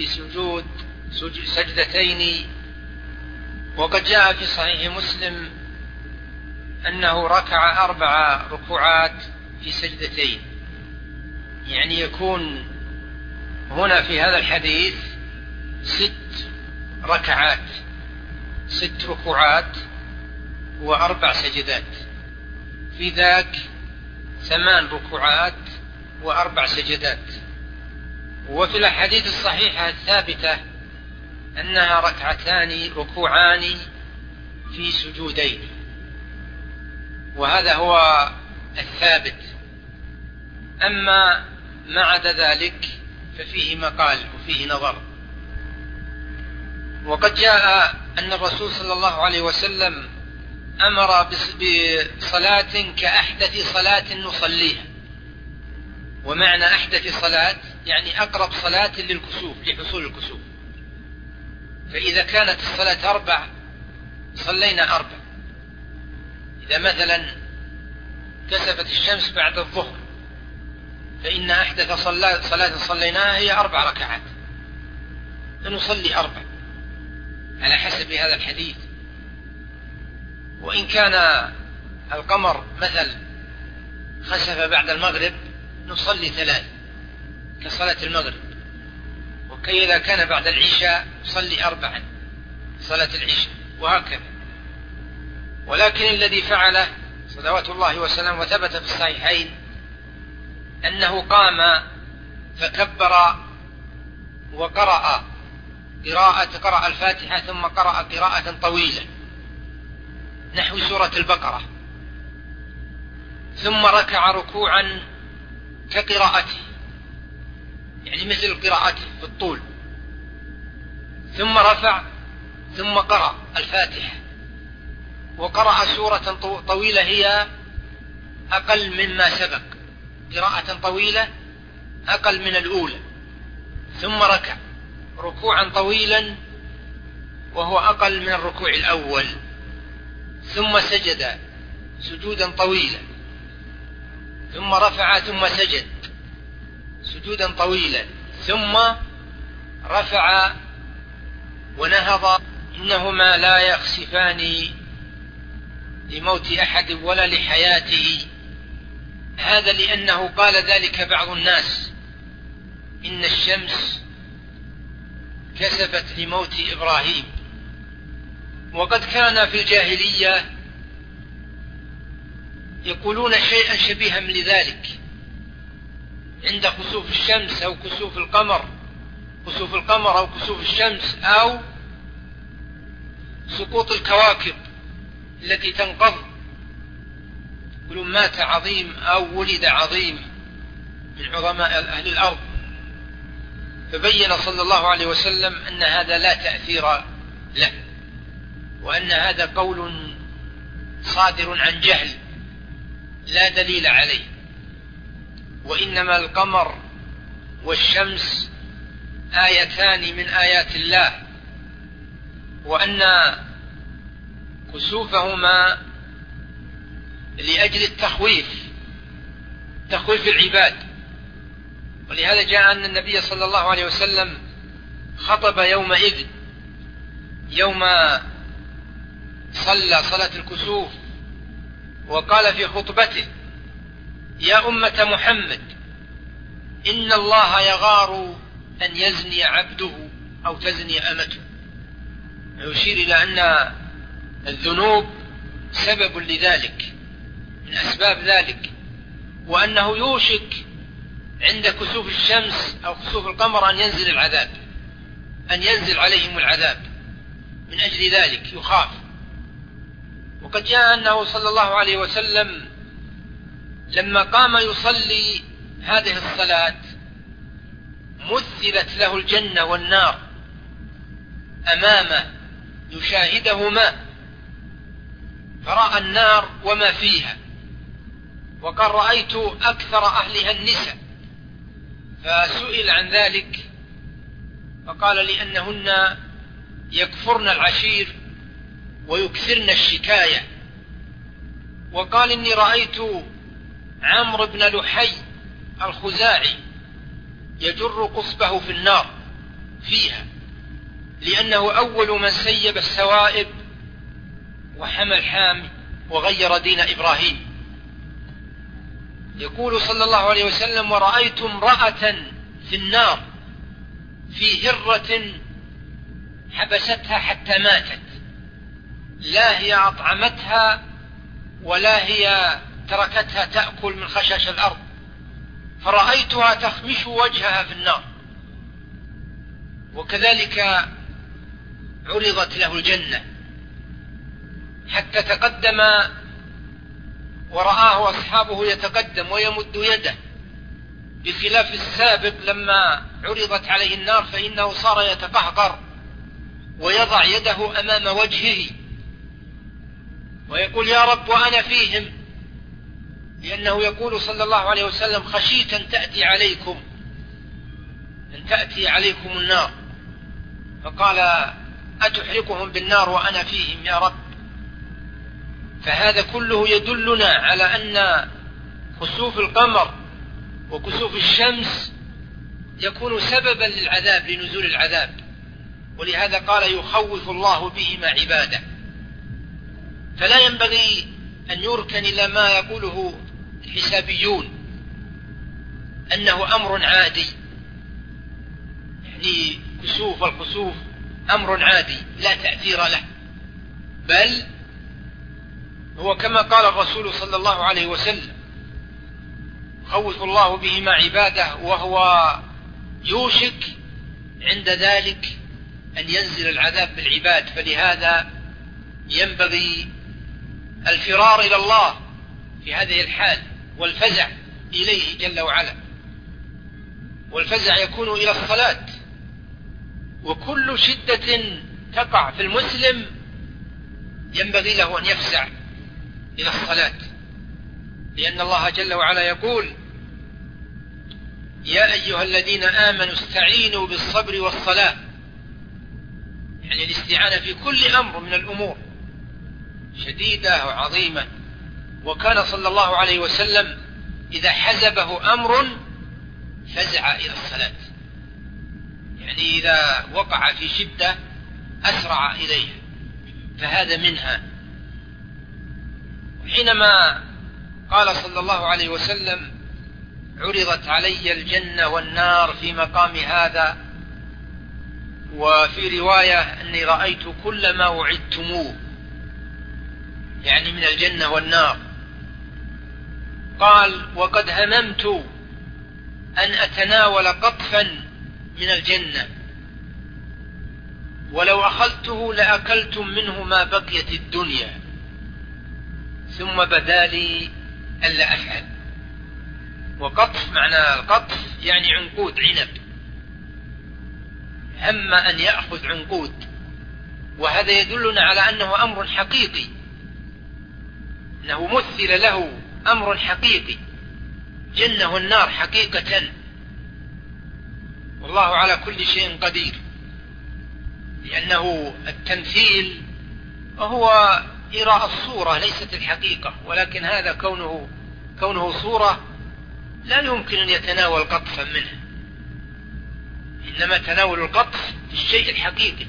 B: سجدتين، وقد جاء في صحيح مسلم أنه ركع 4 ركوعات في سجدتين، يعني يكون هنا في هذا الحديث 6 ركعات، 6 ركوعات و4 سجدات، في ذاك 8 ركوعات و4 سجدات. وفي الأحاديث الصحيحة الثابتة أنها ركوعان في سجودين، وهذا هو الثابت. أما ما عدا ذلك ففيه مقال وفيه نظر. وقد جاء أن الرسول صلى الله عليه وسلم أمر بصلاة كأحدث صلاة نصليها. ومعنى أحدث صلاة يعني أقرب صلاة للكسوف، لحصول الكسوف. فإذا كانت الصلاة 4 صلينا 4. إذا مثلا كسفت الشمس بعد الظهر فإن أحدث صلاة صليناها هي 4 ركعات، فنصلي 4 على حسب هذا الحديث. وإن كان القمر مثل خسف بعد المغرب نصلي 3 كصلاة المغرب. وإذا كان بعد العشاء نصلي 4 صلاة العشاء، وهكذا. ولكن الذي فعله صلوات الله وسلامه وثبت في الصحيحين أنه قام فكبر وقرأ قرأ الفاتحة، ثم قرأ قراءة طويلة نحو سورة البقرة، ثم ركع ركوعا كقراءته، يعني مثل قراءته في الطول، ثم رفع ثم قرأ الفاتحة وقرأ سورة طويلة هي أقل مما سبق، قراءة طويلة أقل من الأولى، ثم ركع ركوعا طويلا وهو أقل من الركوع الأول، ثم سجد سجودا طويلا، ثم رفع ثم سجد سجودا طويلا، ثم رفع ونهض. إنهما لا يخسفان لموت أحد ولا لحياته. هذا لأنه قال ذلك بعض الناس، إن الشمس كسفت لموت إبراهيم. وقد كان في الجاهلية يقولون شيئا شبيها لذلك عند خسوف الشمس أو كسوف القمر، خسوف القمر أو كسوف الشمس أو سقوط الكواكب التي تنقض، يقولون مات عظيم أو ولد عظيم من عظماء أهل الأرض. فبين صلى الله عليه وسلم أن هذا لا تأثير له، وأن هذا قول صادر عن جهل لا دليل عليه، وإنما القمر والشمس آيتان من آيات الله، وأن كسوفهما لأجل تخويف العباد. ولهذا جاء أن النبي صلى الله عليه وسلم خطب يومئذ يوم صلى صلاة الكسوف، وقال في خطبته: يا أمة محمد، إن الله يغار أن يزني عبده أو تزني أمته، يشير إلى أن الذنوب سبب لذلك من أسباب ذلك، وأنه يوشك عند كسوف الشمس أو كسوف القمر أن ينزل عليهم العذاب. من أجل ذلك يخاف. وقد جاء أنه صلى الله عليه وسلم لما قام يصلي هذه الصلاة مثلت له الجنة والنار أمامه يشاهدهما، فرأى النار وما فيها، وقال: رأيت أكثر أهلها النساء. فسئل عن ذلك فقال: لأنهن يكفرن العشير ويكثرن الشكاية. وقال: إني رأيت عمرو بن لحي الخزاعي يجر قصبه في النار فيها، لأنه أول من سيب السوائب وحمى الحام وغير دين إبراهيم. يقول صلى الله عليه وسلم: ورأيت امرأة في النار في هرة حبستها حتى ماتت، لا هي أطعمتها ولا هي تركتها تأكل من خشاش الأرض، فرأيتها تخمش وجهها في النار. وكذلك عرضت له الجنة حتى تقدم ورآه أصحابه يتقدم ويمد يده، بخلاف السابق لما عرضت عليه النار فإنه صار يتقهقر ويضع يده أمام وجهه ويقول: يا رب وأنا فيهم، لأنه يقول صلى الله عليه وسلم: خشيت أن تأتي عليكم النار، فقال: أتحرقهم بالنار وأنا فيهم يا رب. فهذا كله يدلنا على أن خسوف القمر وكسوف الشمس يكون سببا للعذاب، لنزول العذاب. ولهذا قال: يخوف الله بهما عباده. فلا ينبغي أن يركن إلى ما يقوله الحسابيون أنه أمر عادي، يعني كسوف والخسوف أمر عادي لا تأثير له، بل هو كما قال الرسول صلى الله عليه وسلم: خوف الله بهما عباده، وهو يوشك عند ذلك أن ينزل العذاب بالعباد. فلهذا ينبغي الفرار إلى الله في هذه الحال والفزع إليه جل وعلا. والفزع يكون إلى الصلاة، وكل شدة تقع في المسلم ينبغي له أن يفزع إلى الصلاة، لأن الله جل وعلا يقول: يا أيها الذين آمنوا استعينوا بالصبر والصلاة، يعني الاستعانة في كل أمر من الأمور شديدة وعظيمة. وكان صلى الله عليه وسلم إذا حزبه أمر فزع إلى الصلاة، يعني إذا وقع في شدة أسرع إليها، فهذا منها. حينما قال صلى الله عليه وسلم عرضت علي الجنة والنار في مقام هذا، وفي رواية أني رأيت كل ما وعدتموه، يعني من الجنة والنار. قال وقد هممت أن أتناول قطفا من الجنة، ولو أخذته لأكلتم منه ما بقيت الدنيا، ثم بدا لي ألا أفعل. وقطف معنى القطف يعني عنقود عنب، هم أن يأخذ عنقود، وهذا يدلنا على أنه أمر حقيقي، أنه مثل له أمر حقيقي، جنة والنار حقيقة، والله على كل شيء قدير. لأنه التمثيل هو إراء الصورة ليست الحقيقة، ولكن هذا كونه صورة لا يمكن أن يتناول قطفا منه، إنما تناول القطف في الشيء الحقيقي.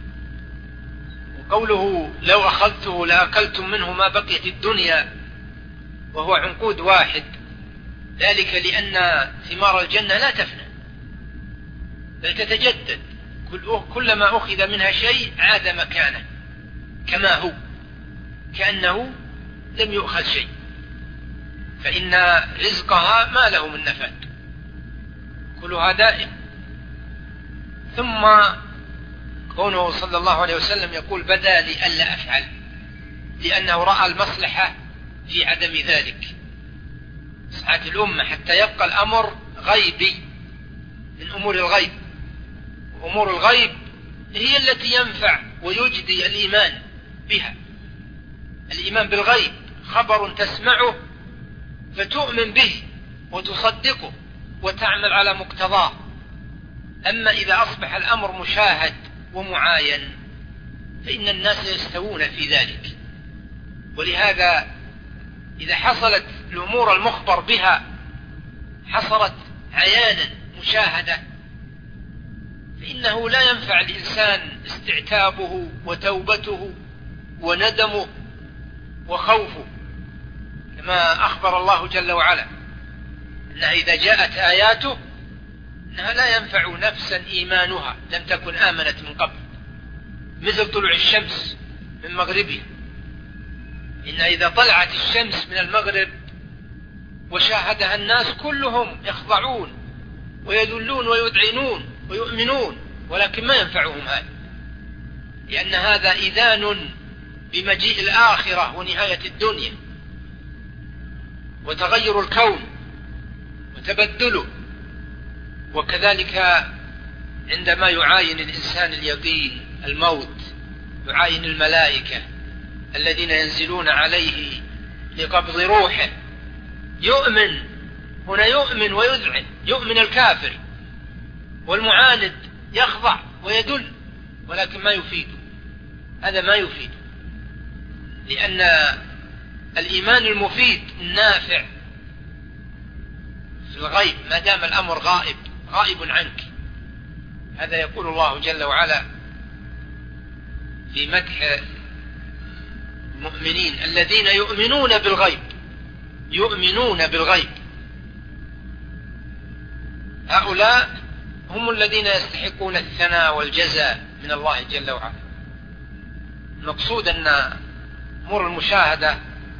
B: وقوله لو أخذته لأكلتم منه ما بقيت الدنيا، وهو عنقود واحد، ذلك لأن ثمار الجنة لا تفنى بل تتجدد، كلما أخذ منها شيء عاد مكانه كما هو، كأنه لم يؤخذ شيء، فإن رزقها ما له من نفاد، كلها دائم. ثم كونه صلى الله عليه وسلم يقول بدا لي ألا أفعل، لأنه رأى المصلحة في عدم ذلك، صحة الأمة حتى يبقى الأمر غيبي من أمور الغيب. وأمور الغيب هي التي ينفع ويجدي الإيمان بها. الإيمان بالغيب خبر تسمعه فتؤمن به وتصدقه وتعمل على مقتضاه. أما إذا أصبح الأمر مشاهد ومعاين فإن الناس يستوون في ذلك. ولهذا إذا حصلت الأمور المخبر بها حصلت عيانا مشاهدة، فإنه لا ينفع الإنسان استعتابه وتوبته وندمه وخوفه، كما أخبر الله جل وعلا أنها إذا جاءت آياته أنها لا ينفع نفسا إيمانها لم تكن آمنت من قبل، مثل طلوع الشمس من مغربها. إن إذا طلعت الشمس من المغرب وشاهدها الناس كلهم يخضعون ويذلون ويذعنون ويؤمنون، ولكن ما ينفعهم هذا، لأن هذا إذان بمجيء الآخرة ونهاية الدنيا وتغير الكون وتبدله. وكذلك عندما يعاين الإنسان اليقين الموت، يعاين الملائكة الذين ينزلون عليه لقبض روحه، يؤمن هنا، يؤمن ويذعن، يؤمن الكافر والمعاند يخضع ويدل، ولكن ما يفيده، هذا ما يفيده، لأن الإيمان المفيد النافع في الغيب ما دام الأمر غائب عنك. هذا يقول الله جل وعلا في مدح المؤمنين الذين يؤمنون بالغيب، هؤلاء هم الذين يستحقون الثناء والجزاء من الله جل وعلا. المقصود أن أمور المشاهدة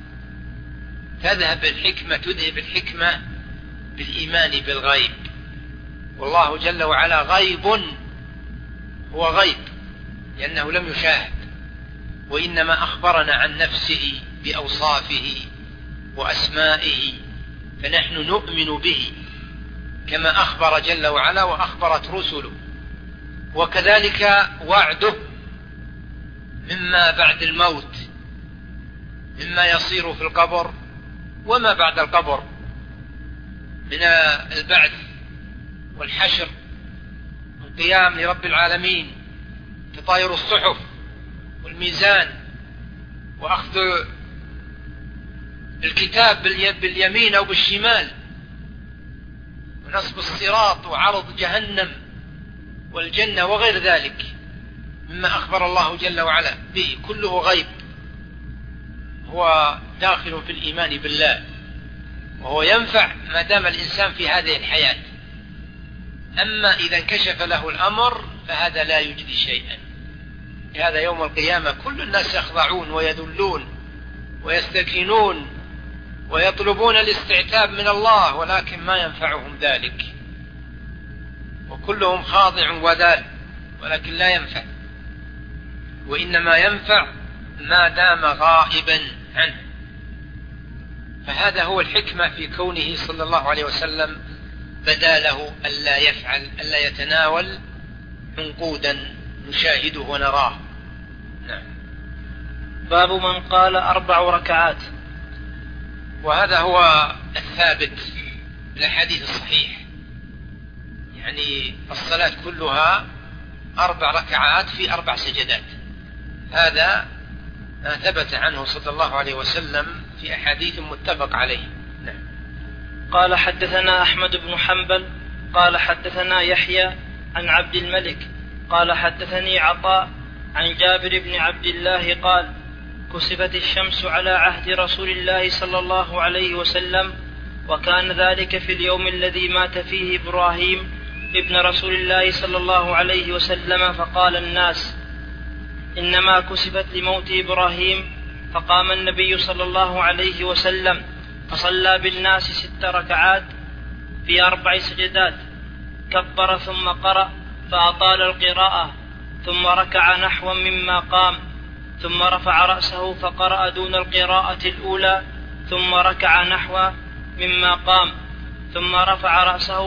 B: تذهب الحكمة بالإيمان بالغيب، والله جل وعلا غيب، هو غيب لأنه لم يشاهد، وإنما أخبرنا عن نفسه بأوصافه وأسمائه، فنحن نؤمن به كما أخبر جل وعلا وأخبرت رسله. وكذلك وعده مما بعد الموت، مما يصير في القبر وما بعد القبر من البعث والحشر، القيام لرب العالمين، تطاير الصحف والميزان، وأخذ الكتاب باليمين أو بالشمال، ونصب الصراط، وعرض جهنم والجنة وغير ذلك مما أخبر الله جل وعلا به، كله غيب، هو داخل في الإيمان بالله، وهو ينفع ما دام الإنسان في هذه الحياة. أما إذا انكشف له الأمر فهذا لا يجدي شيئا. هذا يوم القيامة كل الناس يخضعون ويذلون ويستكينون ويطلبون الاستعتاب من الله، ولكن ما ينفعهم ذلك، وكلهم خاضع وذال، ولكن لا ينفع، وإنما ينفع ما دام غائبا عنه. فهذا هو الحكمة في كونه صلى الله عليه وسلم بدا له ألا يفعل، ألا يتناول عنقودا نشاهده ونراه. نعم.
A: باب من قال 4 ركعات.
B: وهذا هو الثابت في الحديث الصحيح، يعني الصلاة كلها 4 ركعات في 4 سجدات، هذا ما ثبت عنه صلى الله عليه وسلم في أحاديث متفق عليه. نعم.
A: قال حدثنا أحمد بن حنبل قال حدثنا يحيى عن عبد الملك قال حدثني عطاء عن جابر بن عبد الله قال كسفت الشمس على عهد رسول الله صلى الله عليه وسلم، وكان ذلك في اليوم الذي مات فيه إبراهيم ابن رسول الله صلى الله عليه وسلم، فقال الناس إنما كسفت لموت إبراهيم، فقام النبي صلى الله عليه وسلم فصلى بالناس 6 ركعات في 4 سجدات، كبر ثم قرأ فأطال القراءة، ثم ركع نحوا مما قام، ثم رفع رأسه فقرأ دون القراءة الأولى، ثم ركع نحوا مما قام، ثم رفع رأسه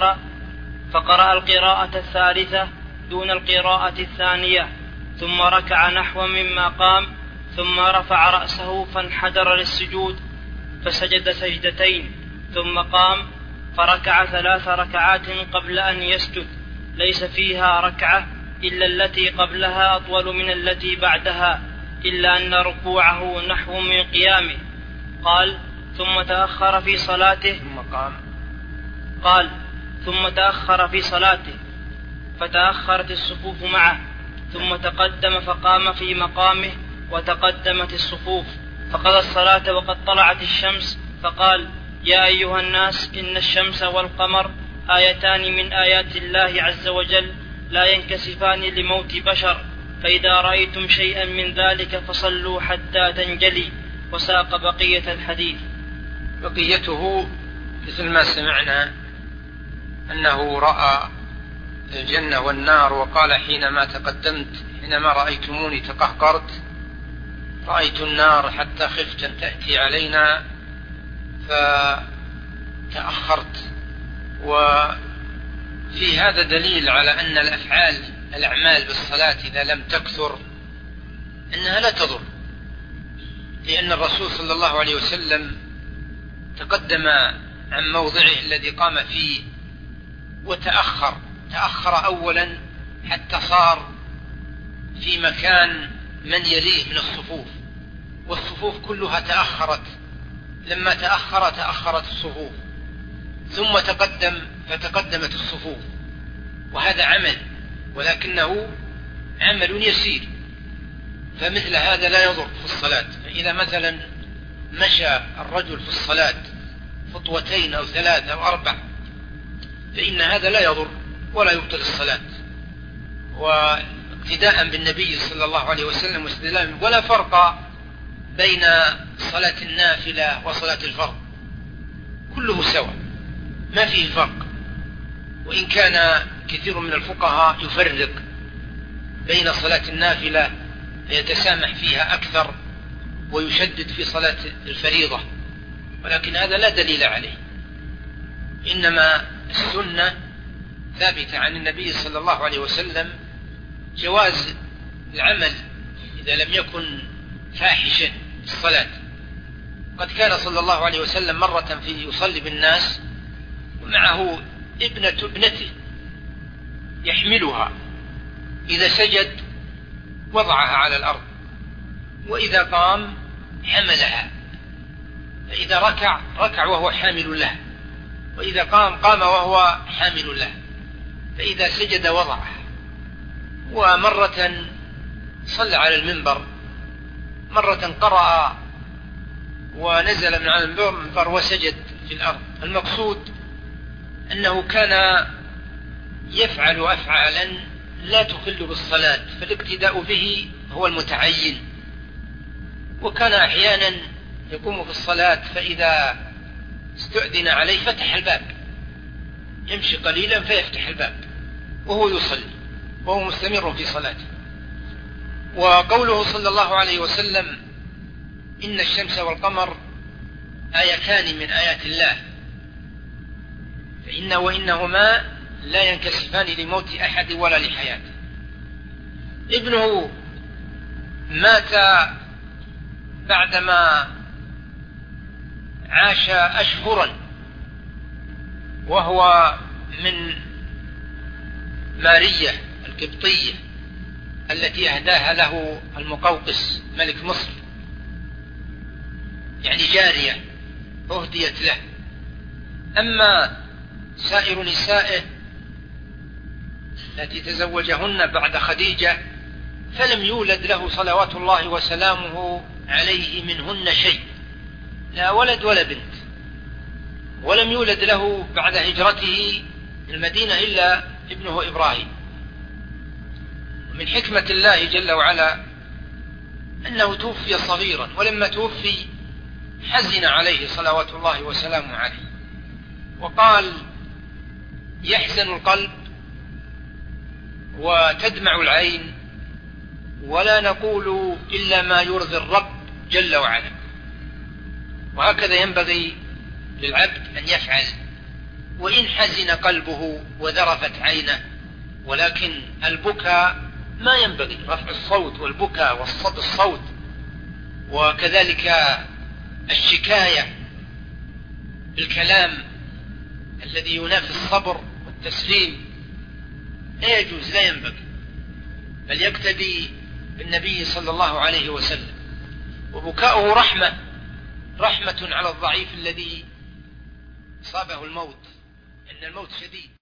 A: فقرأ القراءة الثالثة دون القراءة الثانية، ثم ركع نحوا مما قام، ثم رفع رأسه فانحدر للسجود فسجد سجدتين، ثم قام فركع 3 ركعات قبل أن يسجد، ليس فيها ركعة إلا التي قبلها أطول من التي بعدها، إلا أن ركوعه نحو من قيامه. قال ثم تأخر في صلاته ثم تأخر في صلاته فتأخرت الصفوف معه، ثم تقدم فقام في مقامه وتقدمت الصفوف، فقضى الصلاة وقد طلعت الشمس، فقال يا أيها الناس إن الشمس والقمر آيتان من آيات الله عز وجل لا ينكسفان لموت بشر، فإذا رأيتم شيئا من ذلك فصلوا حتى تنجلي. وساق بقية الحديث.
B: بقيته مثل ما سمعنا أنه رأى الجنة والنار، وقال حينما رأيتموني تقهقرت، رأيت النار حتى خفت أن تأتي علينا فتأخرت. وفي هذا دليل على أن الأعمال بالصلاة إذا لم تكثر أنها لا تضر، لأن الرسول صلى الله عليه وسلم تقدم عن موضعه الذي قام فيه وتأخر أولا حتى صار في مكان من يليه من الصفوف، والصفوف كلها تأخرت، لما تأخرت الصفوف، ثم تقدم فتقدمت الصفوف، وهذا عمل ولكنه عمل يسير، فمثل هذا لا يضر في الصلاة. فإذا مثلا مشى الرجل في الصلاة 2 أو 3 أو 4 فإن هذا لا يضر ولا يبطل الصلاة، واقتداء بالنبي صلى الله عليه وسلم واستدلالا، ولا فرق بين صلاة النافلة وصلاة الفرض، كله سواء، ما فيه فرق. وإن كان كثير من الفقهاء يفرق بين صلاة النافلة فيتسامح فيها أكثر ويشدد في صلاة الفريضة، ولكن هذا لا دليل عليه، إنما السنة ثابتة عن النبي صلى الله عليه وسلم جواز العمل إذا لم يكن فاحشا في الصلاة. قد كان صلى الله عليه وسلم مرة يصلي بالناس ومعه ابنة ابنته يحملها، إذا سجد وضعها على الأرض، وإذا قام حملها، فإذا ركع وهو حامل له، وإذا قام وهو حامل له، فإذا سجد وضعه. ومرة صلى على المنبر، مرة قرأ ونزل من على المنبر وسجد في الأرض. المقصود أنه كان يفعل أفعالا لا تخل بالصلاة، فالاقتداء به هو المتعين. وكان أحيانا يقوم في الصلاة فإذا استؤذن عليه فتح الباب، يمشي قليلا فيفتح الباب وهو يصلي وهو مستمر في صلاته. وقوله صلى الله عليه وسلم إن الشمس والقمر آيتان من آيات الله وإنهما لا ينكسفان لموت أحد ولا لحياته. ابنه مات بعدما عاش أشهرا، وهو من مارية القبطية التي أهداها له المقوقس ملك مصر، يعني جارية أهديت له. أما سائر نسائه التي تزوجهن بعد خديجة فلم يولد له صلوات الله وسلامه عليه منهن شيء، لا ولد ولا بنت، ولم يولد له بعد هجرته المدينة إلا ابنه إبراهيم. ومن حكمة الله جل وعلا أنه توفي صغيرا، ولما توفي حزن عليه صلوات الله وسلامه عليه، وقال يحزن القلب وتدمع العين ولا نقول إلا ما يرضي الرب جل وعلا. وهكذا ينبغي للعبد أن يفعل، وإن حزن قلبه وذرفت عينه، ولكن البكاء ما ينبغي، رفع الصوت والبكاء والصد الصوت، وكذلك الشكاية بالكلام الذي ينافي الصبر والتسليم لا يجوز، لا ينبغي، بل يقتدي بالنبي صلى الله عليه وسلم. وبكاؤه رحمة على الضعيف الذي أصابه الموت، إن الموت شديد.